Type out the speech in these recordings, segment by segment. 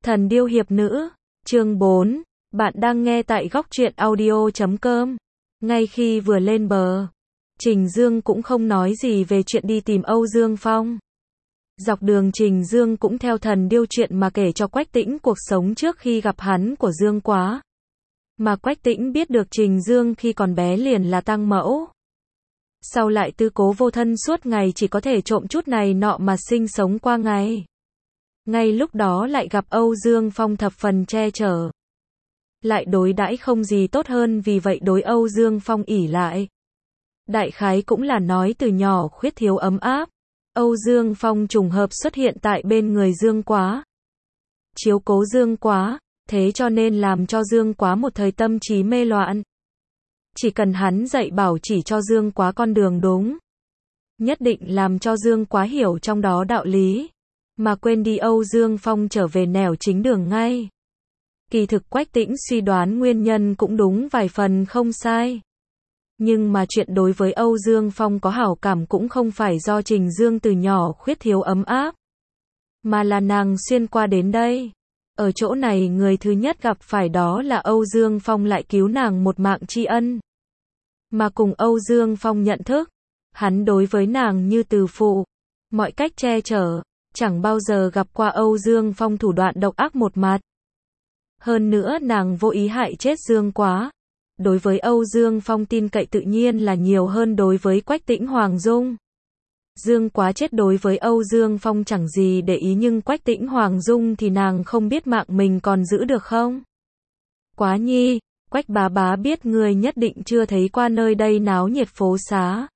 Thần điêu hiệp nữ, chương 4, bạn đang nghe tại góc truyện audio.com. Ngay khi vừa lên bờ, Trình Dương cũng không nói gì về chuyện đi tìm Âu Dương Phong. Dọc đường Trình Dương cũng theo thần điêu chuyện mà kể cho Quách Tĩnh cuộc sống trước khi gặp hắn của Dương Quá. Mà Quách Tĩnh biết được Trình Dương khi còn bé liền là tăng mẫu. Sau lại tư cố vô thân suốt ngày chỉ có thể trộm chút này nọ mà sinh sống qua ngày. Ngay lúc đó lại gặp Âu Dương Phong thập phần che chở. Lại đối đãi không gì tốt hơn, vì vậy đối Âu Dương Phong ỷ lại. Đại khái cũng là nói từ nhỏ khuyết thiếu ấm áp. Âu Dương Phong trùng hợp xuất hiện tại bên người Dương Quá. Chiếu cố Dương Quá, thế cho nên làm cho Dương Quá một thời tâm trí mê loạn. Chỉ cần hắn dạy bảo chỉ cho Dương Quá con đường đúng. Nhất định làm cho Dương Quá hiểu trong đó đạo lý. Mà quên đi Âu Dương Phong trở về nẻo chính đường ngay. Kỳ thực Quách Tĩnh suy đoán nguyên nhân cũng đúng vài phần không sai. Nhưng mà chuyện đối với Âu Dương Phong có hảo cảm cũng không phải do Trình Dương từ nhỏ khuyết thiếu ấm áp. Mà là nàng xuyên qua đến đây. Ở chỗ này người thứ nhất gặp phải đó là Âu Dương Phong lại cứu nàng một mạng tri ân. Mà cùng Âu Dương Phong nhận thức, hắn đối với nàng như từ phụ, mọi cách che chở. Chẳng bao giờ gặp qua Âu Dương Phong thủ đoạn độc ác một mặt. Hơn nữa nàng vô ý hại chết Dương Quá. Đối với Âu Dương Phong tin cậy tự nhiên là nhiều hơn đối với Quách Tĩnh Hoàng Dung. Dương Quá chết đối với Âu Dương Phong chẳng gì để ý, nhưng Quách Tĩnh Hoàng Dung thì nàng không biết mạng mình còn giữ được không? Quá nhi, Quách bá bá biết người nhất định chưa thấy qua nơi đây náo nhiệt phố xá.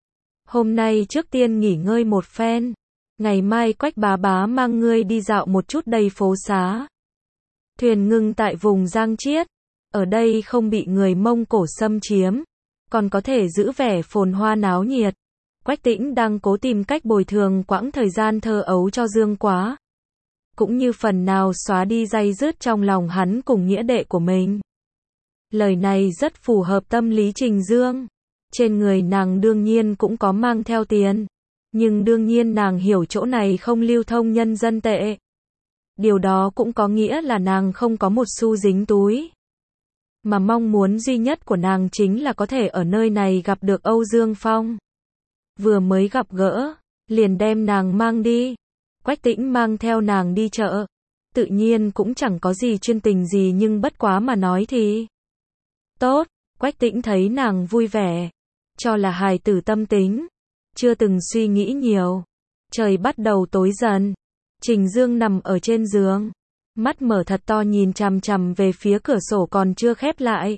Hôm nay trước tiên nghỉ ngơi một phen. Ngày mai Quách bá bá mang ngươi đi dạo một chút đầy phố xá. Thuyền ngừng tại vùng Giang Chiết. Ở đây không bị người Mông Cổ xâm chiếm. Còn có thể giữ vẻ phồn hoa náo nhiệt. Quách Tĩnh đang cố tìm cách bồi thường quãng thời gian thơ ấu cho Dương Quá. Cũng như phần nào xóa đi day dứt trong lòng hắn cùng nghĩa đệ của mình. Lời này rất phù hợp tâm lý Trình Dương. Trên người nàng đương nhiên cũng có mang theo tiền. Nhưng đương nhiên nàng hiểu chỗ này không lưu thông nhân dân tệ. Điều đó cũng có nghĩa là nàng không có một xu dính túi. Mà mong muốn duy nhất của nàng chính là có thể ở nơi này gặp được Âu Dương Phong. Vừa mới gặp gỡ, liền đem nàng mang đi. Quách Tĩnh mang theo nàng đi chợ. Tự nhiên cũng chẳng có gì chuyên tình gì, nhưng bất quá mà nói thì tốt. Quách Tĩnh thấy nàng vui vẻ, cho là hài tử tâm tính. Chưa từng suy nghĩ nhiều. Trời bắt đầu tối dần. Trình Dương nằm ở trên giường. Mắt mở thật to nhìn chằm chằm về phía cửa sổ còn chưa khép lại.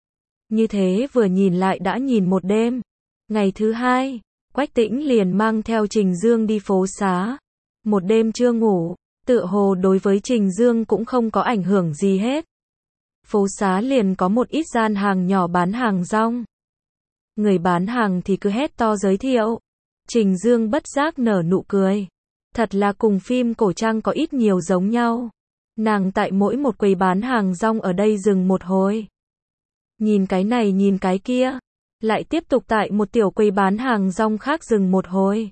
Như thế vừa nhìn lại đã nhìn một đêm. Ngày thứ hai, Quách Tĩnh liền mang theo Trình Dương đi phố xá. Một đêm chưa ngủ, tựa hồ đối với Trình Dương cũng không có ảnh hưởng gì hết. Phố xá liền có một ít gian hàng nhỏ bán hàng rong. Người bán hàng thì cứ hét to giới thiệu. Trình Dương bất giác nở nụ cười. Thật là cùng phim cổ trang có ít nhiều giống nhau. Nàng tại mỗi một quầy bán hàng rong ở đây dừng một hồi. Nhìn cái này nhìn cái kia. Lại tiếp tục tại một tiểu quầy bán hàng rong khác dừng một hồi.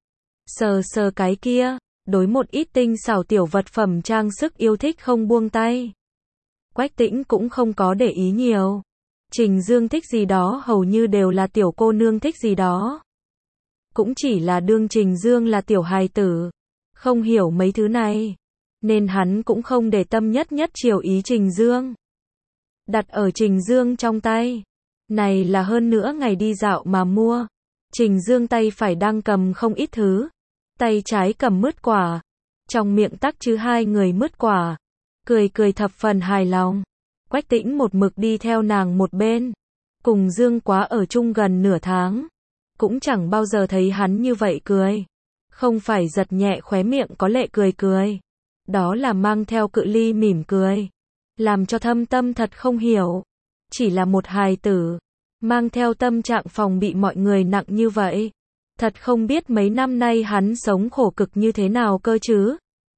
Sờ sờ cái kia. Đối một ít tinh xảo tiểu vật phẩm trang sức yêu thích không buông tay. Quách Tĩnh cũng không có để ý nhiều. Trình Dương thích gì đó hầu như đều là tiểu cô nương thích gì đó. Cũng chỉ là đương Trình Dương là tiểu hài tử. Không hiểu mấy thứ này. Nên hắn cũng không để tâm nhất chiều ý Trình Dương. Đặt ở Trình Dương trong tay. Này là hơn nữa ngày đi dạo mà mua. Trình Dương tay phải đang cầm không ít thứ. Tay trái cầm mứt quả. Trong miệng tắc chứ hai người mứt quả. Cười thập phần hài lòng. Quách Tĩnh một mực đi theo nàng một bên. Cùng Dương Quá ở chung gần nửa tháng. Cũng chẳng bao giờ thấy hắn như vậy cười. Không phải giật nhẹ khóe miệng có lệ cười. Đó là mang theo cự ly mỉm cười. Làm cho thâm tâm thật không hiểu. Chỉ là một hài tử. Mang theo tâm trạng phòng bị mọi người nặng như vậy. Thật không biết mấy năm nay hắn sống khổ cực như thế nào cơ chứ.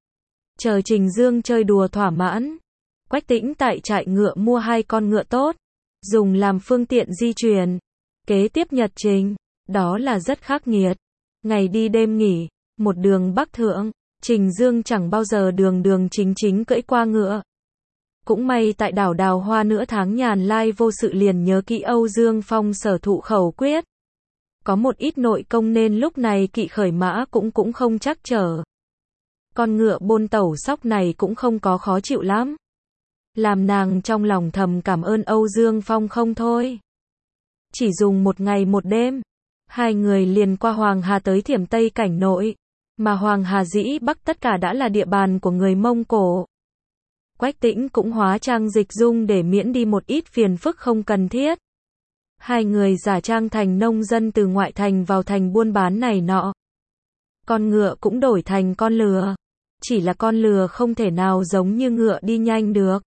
Chờ Trình Dương chơi đùa thỏa mãn. Quách Tĩnh tại trại ngựa mua 2 con ngựa tốt. Dùng làm phương tiện di chuyển. Kế tiếp nhật trình. Đó là rất khắc nghiệt. Ngày đi đêm nghỉ. Một đường bắc thượng. Trình Dương chẳng bao giờ đường đường chính chính cưỡi qua ngựa. Cũng may tại đảo Đào Hoa nửa tháng nhàn lai vô sự liền nhớ kỹ Âu Dương Phong sở thụ khẩu quyết. Có một ít nội công nên lúc này kỵ khởi mã cũng không chắc trở. Con ngựa bôn tẩu sóc này cũng không có khó chịu lắm. Làm nàng trong lòng thầm cảm ơn Âu Dương Phong không thôi. Chỉ dùng một ngày một đêm, hai người liền qua Hoàng Hà tới Thiểm Tây cảnh nội. Mà Hoàng Hà dĩ Bắc tất cả đã là địa bàn của người Mông Cổ. Quách Tĩnh cũng hóa trang dịch dung để miễn đi một ít phiền phức không cần thiết. Hai người giả trang thành nông dân từ ngoại thành vào thành buôn bán này nọ. Con ngựa cũng đổi thành con lừa. Chỉ là con lừa không thể nào giống như ngựa đi nhanh được.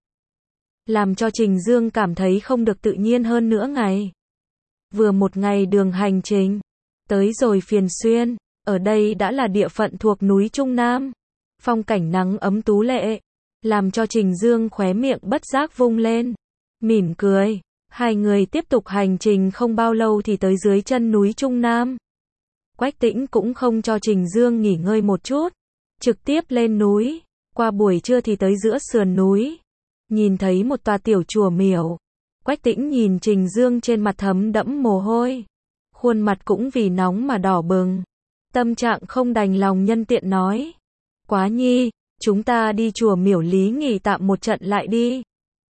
Làm cho Trình Dương cảm thấy không được tự nhiên hơn nữa ngày. Vừa một ngày đường hành trình. Tới rồi Phiền Xuyên. Ở đây đã là địa phận thuộc núi Trung Nam. Phong cảnh nắng ấm tú lệ. Làm cho Trình Dương khóe miệng bất giác vung lên. Mỉm cười. Hai người tiếp tục hành trình không bao lâu thì tới dưới chân núi Trung Nam. Quách Tĩnh cũng không cho Trình Dương nghỉ ngơi một chút. Trực tiếp lên núi. Qua buổi trưa thì tới giữa sườn núi. Nhìn thấy một tòa tiểu chùa miểu. Quách Tĩnh nhìn Trình Dương trên mặt thấm đẫm mồ hôi. Khuôn mặt cũng vì nóng mà đỏ bừng. Tâm trạng không đành lòng nhân tiện nói. Quá nhi, chúng ta đi chùa miểu lý nghỉ tạm một trận lại đi.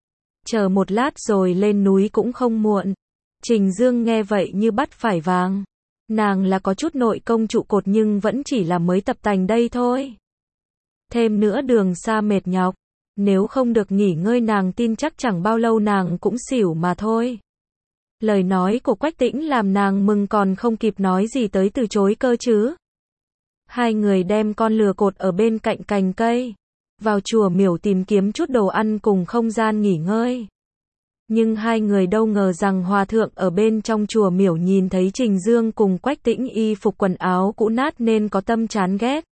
Chờ một lát rồi lên núi cũng không muộn. Trình Dương nghe vậy như bắt phải vàng. Nàng là có chút nội công trụ cột nhưng vẫn chỉ là mới tập tành đây thôi. Thêm nữa đường xa mệt nhọc. Nếu không được nghỉ ngơi nàng tin chắc chẳng bao lâu nàng cũng xỉu mà thôi. Lời nói của Quách Tĩnh làm nàng mừng còn không kịp nói gì tới từ chối cơ chứ. Hai người đem con lừa cột ở bên cạnh cành cây. Vào chùa miểu tìm kiếm chút đồ ăn cùng không gian nghỉ ngơi. Nhưng hai người đâu ngờ rằng hòa thượng ở bên trong chùa miểu nhìn thấy Trình Dương cùng Quách Tĩnh y phục quần áo cũ nát nên có tâm chán ghét.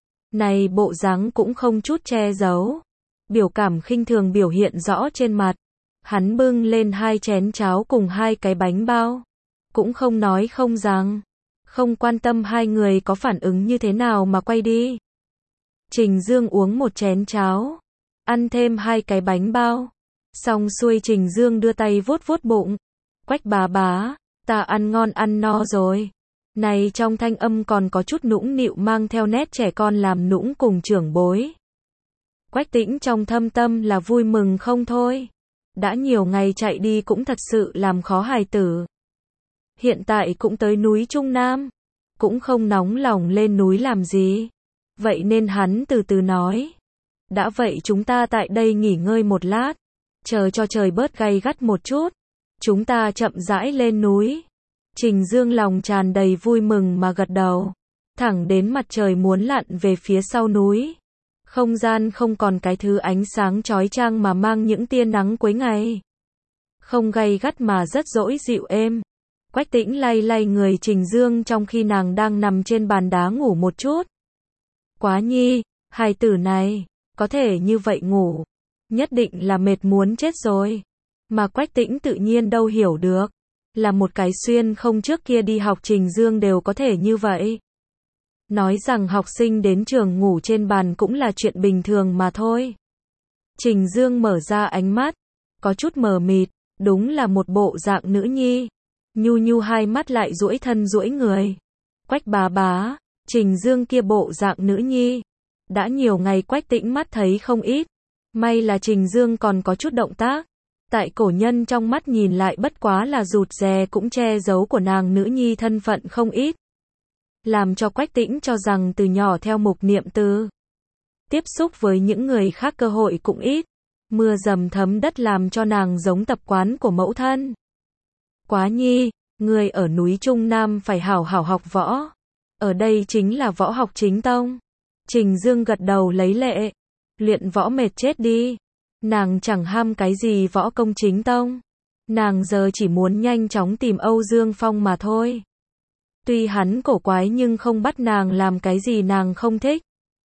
Này bộ dáng cũng không chút che giấu. Biểu cảm khinh thường biểu hiện rõ trên mặt. Hắn bưng lên 2 chén cháo cùng 2 cái bánh bao. Cũng không nói không rằng. Không quan tâm hai người có phản ứng như thế nào mà quay đi. Trình Dương uống 1 chén cháo. Ăn thêm 2 cái bánh bao. Xong xuôi Trình Dương đưa tay vuốt vuốt bụng. Quách bá, ta ăn ngon ăn no rồi. Này trong thanh âm còn có chút nũng nịu mang theo nét trẻ con làm nũng cùng trưởng bối. Quách Tĩnh trong thâm tâm là vui mừng không thôi. Đã nhiều ngày chạy đi cũng thật sự làm khó hài tử. Hiện tại cũng tới núi Trung Nam. Cũng không nóng lòng lên núi làm gì. Vậy nên hắn từ từ nói. Đã vậy chúng ta tại đây nghỉ ngơi một lát. Chờ cho trời bớt gay gắt một chút. Chúng ta chậm rãi lên núi. Trình Dương lòng tràn đầy vui mừng mà gật đầu. Thẳng đến mặt trời muốn lặn về phía sau núi. Không gian không còn cái thứ ánh sáng chói chang mà mang những tia nắng cuối ngày. Không gay gắt mà rất dỗi dịu êm. Quách Tĩnh lay lay người Trình Dương trong khi nàng đang nằm trên bàn đá ngủ một chút. Quá nhi, hài tử này, có thể như vậy ngủ. Nhất định là mệt muốn chết rồi. Mà Quách Tĩnh tự nhiên đâu hiểu được. Là một cái xuyên không trước kia đi học Trình Dương đều có thể như vậy. Nói rằng học sinh đến trường ngủ trên bàn cũng là chuyện bình thường mà thôi. Trình Dương mở ra ánh mắt. Có chút mờ mịt. Đúng là một bộ dạng nữ nhi. Nhu nhu hai mắt lại duỗi thân duỗi người. Quách bá, Trình Dương kia bộ dạng nữ nhi. Đã nhiều ngày Quách Tĩnh mắt thấy không ít. May là Trình Dương còn có chút động tác. Tại cổ nhân trong mắt nhìn lại bất quá là rụt rè cũng che giấu của nàng nữ nhi thân phận không ít. Làm cho Quách Tĩnh cho rằng từ nhỏ theo mục niệm từ. Tiếp xúc với những người khác cơ hội cũng ít. Mưa dầm thấm đất làm cho nàng giống tập quán của mẫu thân. Quá nhi, người ở núi Trung Nam phải hảo hảo học võ. Ở đây chính là võ học chính tông. Trình Dương gật đầu lấy lệ. Luyện võ mệt chết đi. Nàng chẳng ham cái gì võ công chính tông. Nàng giờ chỉ muốn nhanh chóng tìm Âu Dương Phong mà thôi. Tuy hắn cổ quái nhưng không bắt nàng làm cái gì nàng không thích.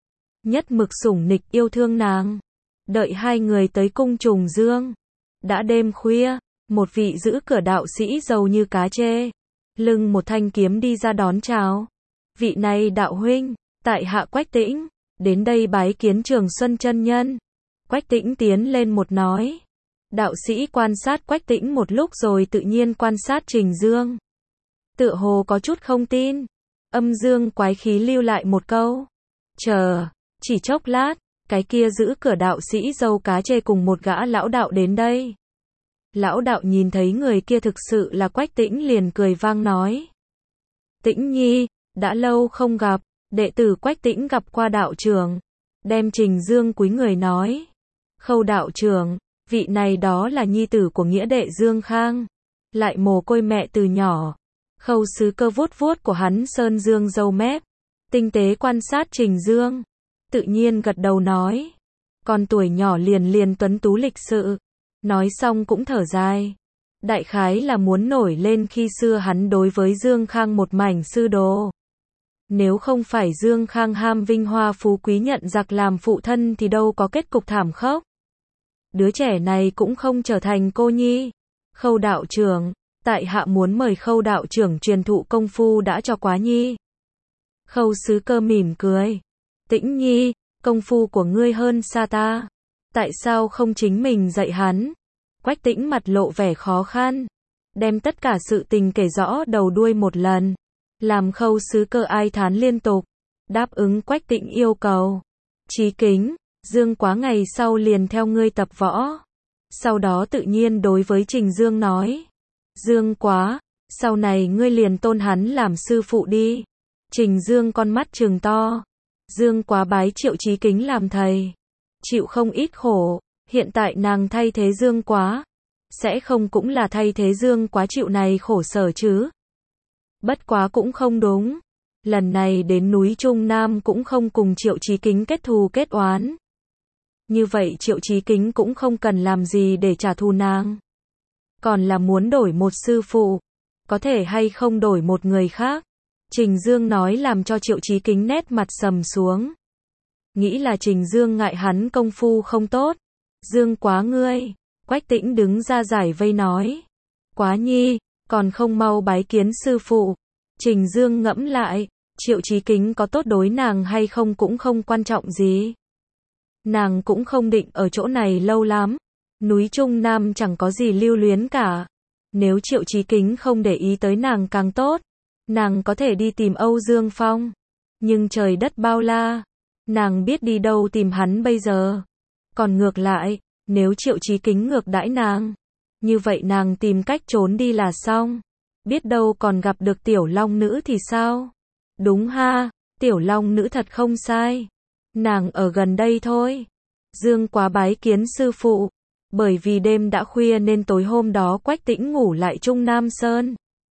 Nhất mực sủng nịch yêu thương nàng. Đợi hai người tới cung Trùng Dương. Đã đêm khuya, một vị giữ cửa đạo sĩ giàu như cá trê. Lưng một thanh kiếm đi ra đón chào. Vị này đạo huynh, tại hạ Quách Tĩnh. đến đây bái kiến Trường Xuân chân nhân. Quách Tĩnh tiến lên một nói. Đạo sĩ quan sát Quách Tĩnh một lúc rồi tự nhiên quan sát Trình Dương. Tựa hồ có chút không tin. Âm dương quái khí lưu lại một câu. Chờ, chỉ chốc lát, cái kia giữ cửa đạo sĩ râu cá chê cùng một gã lão đạo đến đây. Lão đạo nhìn thấy người kia thực sự là Quách Tĩnh liền cười vang nói. Tĩnh nhi, đã lâu không gặp, đệ tử Quách Tĩnh gặp qua đạo trưởng. Đem Trình Dương cúi người nói. Khâu đạo trưởng, vị này đó là nhi tử của nghĩa đệ Dương Khang. Lại mồ côi mẹ từ nhỏ. Khâu sứ cơ vuốt vuốt của hắn sơn dương râu mép. Tinh tế quan sát Trình Dương. Tự nhiên gật đầu nói. Con tuổi nhỏ liền tuấn tú lịch sự. Nói xong cũng thở dài. Đại khái là muốn nổi lên khi xưa hắn đối với Dương Khang một mảnh sư đồ. Nếu không phải Dương Khang ham vinh hoa phú quý nhận giặc làm phụ thân thì đâu có kết cục thảm khốc. Đứa trẻ này cũng không trở thành cô nhi. Khâu đạo trưởng, tại hạ muốn mời Khâu đạo trưởng truyền thụ công phu đã cho Quá nhi. Khâu sứ cơ mỉm cười. Tĩnh nhi, công phu của ngươi hơn xa ta. Tại sao không chính mình dạy hắn? Quách Tĩnh mặt lộ vẻ khó khăn. Đem tất cả sự tình kể rõ đầu đuôi một lần. Làm Khâu sứ cơ ai thán liên tục. Đáp ứng Quách Tĩnh yêu cầu. Chí kính, Dương Quá ngày sau liền theo ngươi tập võ. Sau đó tự nhiên đối với Trình Dương nói. Dương Quá, sau này ngươi liền tôn hắn làm sư phụ đi. Trình Dương con mắt trừng to. Dương Quá bái Triệu Chí Kính làm thầy. Chịu không ít khổ, hiện tại nàng thay thế Dương Quá. Sẽ không cũng là thay thế Dương Quá chịu này khổ sở chứ. Bất quá cũng không đúng. Lần này đến núi Trung Nam cũng không cùng Triệu Chí Kính kết thù kết oán. Như vậy Triệu Chí Kính cũng không cần làm gì để trả thù nàng. Còn là muốn đổi một sư phụ. Có thể hay không đổi một người khác. Trình Dương nói làm cho Triệu Chí Kính nét mặt sầm xuống. Nghĩ là Trình Dương ngại hắn công phu không tốt. Dương Quá ngươi. Quách Tĩnh đứng ra giải vây nói. Quá nhi, còn không mau bái kiến sư phụ. Trình Dương ngẫm lại. Triệu Chí Kính có tốt đối nàng hay không cũng không quan trọng gì. Nàng cũng không định ở chỗ này lâu lắm. Núi Trung Nam chẳng có gì lưu luyến cả. Nếu Triệu Chí Kính không để ý tới nàng càng tốt. Nàng có thể đi tìm Âu Dương Phong. Nhưng trời đất bao la. Nàng biết đi đâu tìm hắn bây giờ. Còn ngược lại, nếu Triệu Chí Kính ngược đãi nàng. Như vậy nàng tìm cách trốn đi là xong. Biết đâu còn gặp được Tiểu Long Nữ thì sao? Đúng ha, Tiểu Long Nữ thật không sai. Nàng ở gần đây thôi. Dương Quá bái kiến sư phụ. Bởi vì đêm đã khuya nên tối hôm đó Quách Tĩnh ngủ lại Trung Nam Sơn.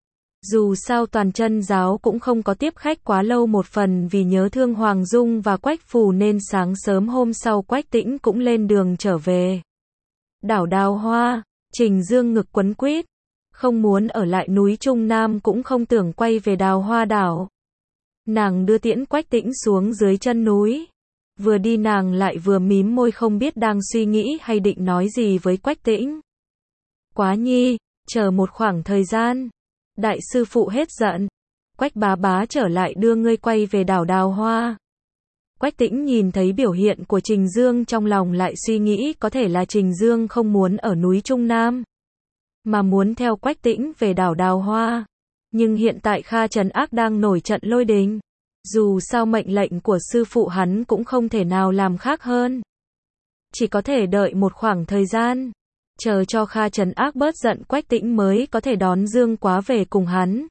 Dù sao toàn chân giáo cũng không có tiếp khách quá lâu, một phần vì nhớ thương Hoàng Dung và Quách Phù nên sáng sớm hôm sau Quách Tĩnh cũng lên đường trở về. Đảo Đào Hoa, Trình Dương ngực quấn quýt, không muốn ở lại núi Trung Nam cũng không tưởng quay về Đào Hoa đảo. Nàng đưa tiễn Quách Tĩnh xuống dưới chân núi. Vừa đi nàng lại vừa mím môi không biết đang suy nghĩ hay định nói gì với Quách Tĩnh. Quá nhi, chờ một khoảng thời gian. Đại sư phụ hết giận. Quách bá bá trở lại đưa ngươi quay về đảo Đào Hoa. Quách Tĩnh nhìn thấy biểu hiện của Trình Dương trong lòng lại suy nghĩ có thể là Trình Dương không muốn ở núi Trung Nam. Mà muốn theo Quách Tĩnh về đảo Đào Hoa. Nhưng hiện tại Kha Trấn Ác đang nổi trận lôi đình. Dù sao mệnh lệnh của sư phụ hắn cũng không thể nào làm khác hơn. Chỉ có thể đợi một khoảng thời gian. Chờ cho Kha Trấn Ác bớt giận Quách Tĩnh mới có thể đón Dương Quá về cùng hắn.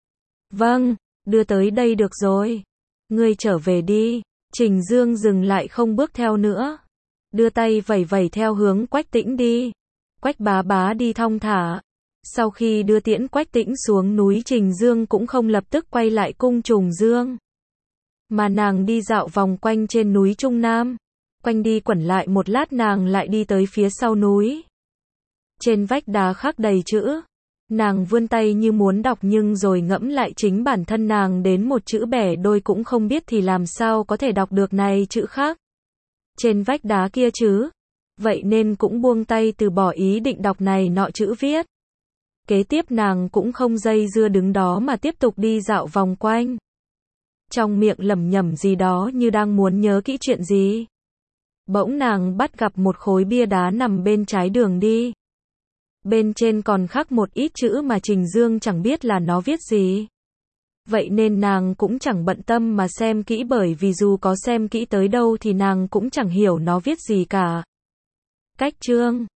Vâng, đưa tới đây được rồi. Ngươi trở về đi. Trình Dương dừng lại không bước theo nữa. Đưa tay vẩy vẩy theo hướng Quách Tĩnh đi. Quách bá bá đi thong thả. Sau khi đưa tiễn Quách Tĩnh xuống núi, Trình Dương cũng không lập tức quay lại cung Trùng Dương. Mà nàng đi dạo vòng quanh trên núi Trung Nam. Quanh đi quẩn lại một lát nàng lại đi tới phía sau núi. Trên vách đá khắc đầy chữ. Nàng vươn tay như muốn đọc nhưng rồi ngẫm lại chính bản thân nàng đến một chữ bẻ đôi cũng không biết thì làm sao có thể đọc được này chữ khác. Trên vách đá kia chứ. Vậy nên cũng buông tay từ bỏ ý định đọc này nọ chữ viết. Kế tiếp nàng cũng không dây dưa đứng đó mà tiếp tục đi dạo vòng quanh. trong miệng lẩm nhẩm gì đó như đang muốn nhớ kỹ chuyện gì. Bỗng nàng bắt gặp một khối bia đá nằm bên trái đường đi. Bên trên còn khắc một ít chữ mà Trình Dương chẳng biết là nó viết gì. Vậy nên nàng cũng chẳng bận tâm mà xem kỹ, bởi vì dù có xem kỹ tới đâu thì nàng cũng chẳng hiểu nó viết gì cả. Cách chương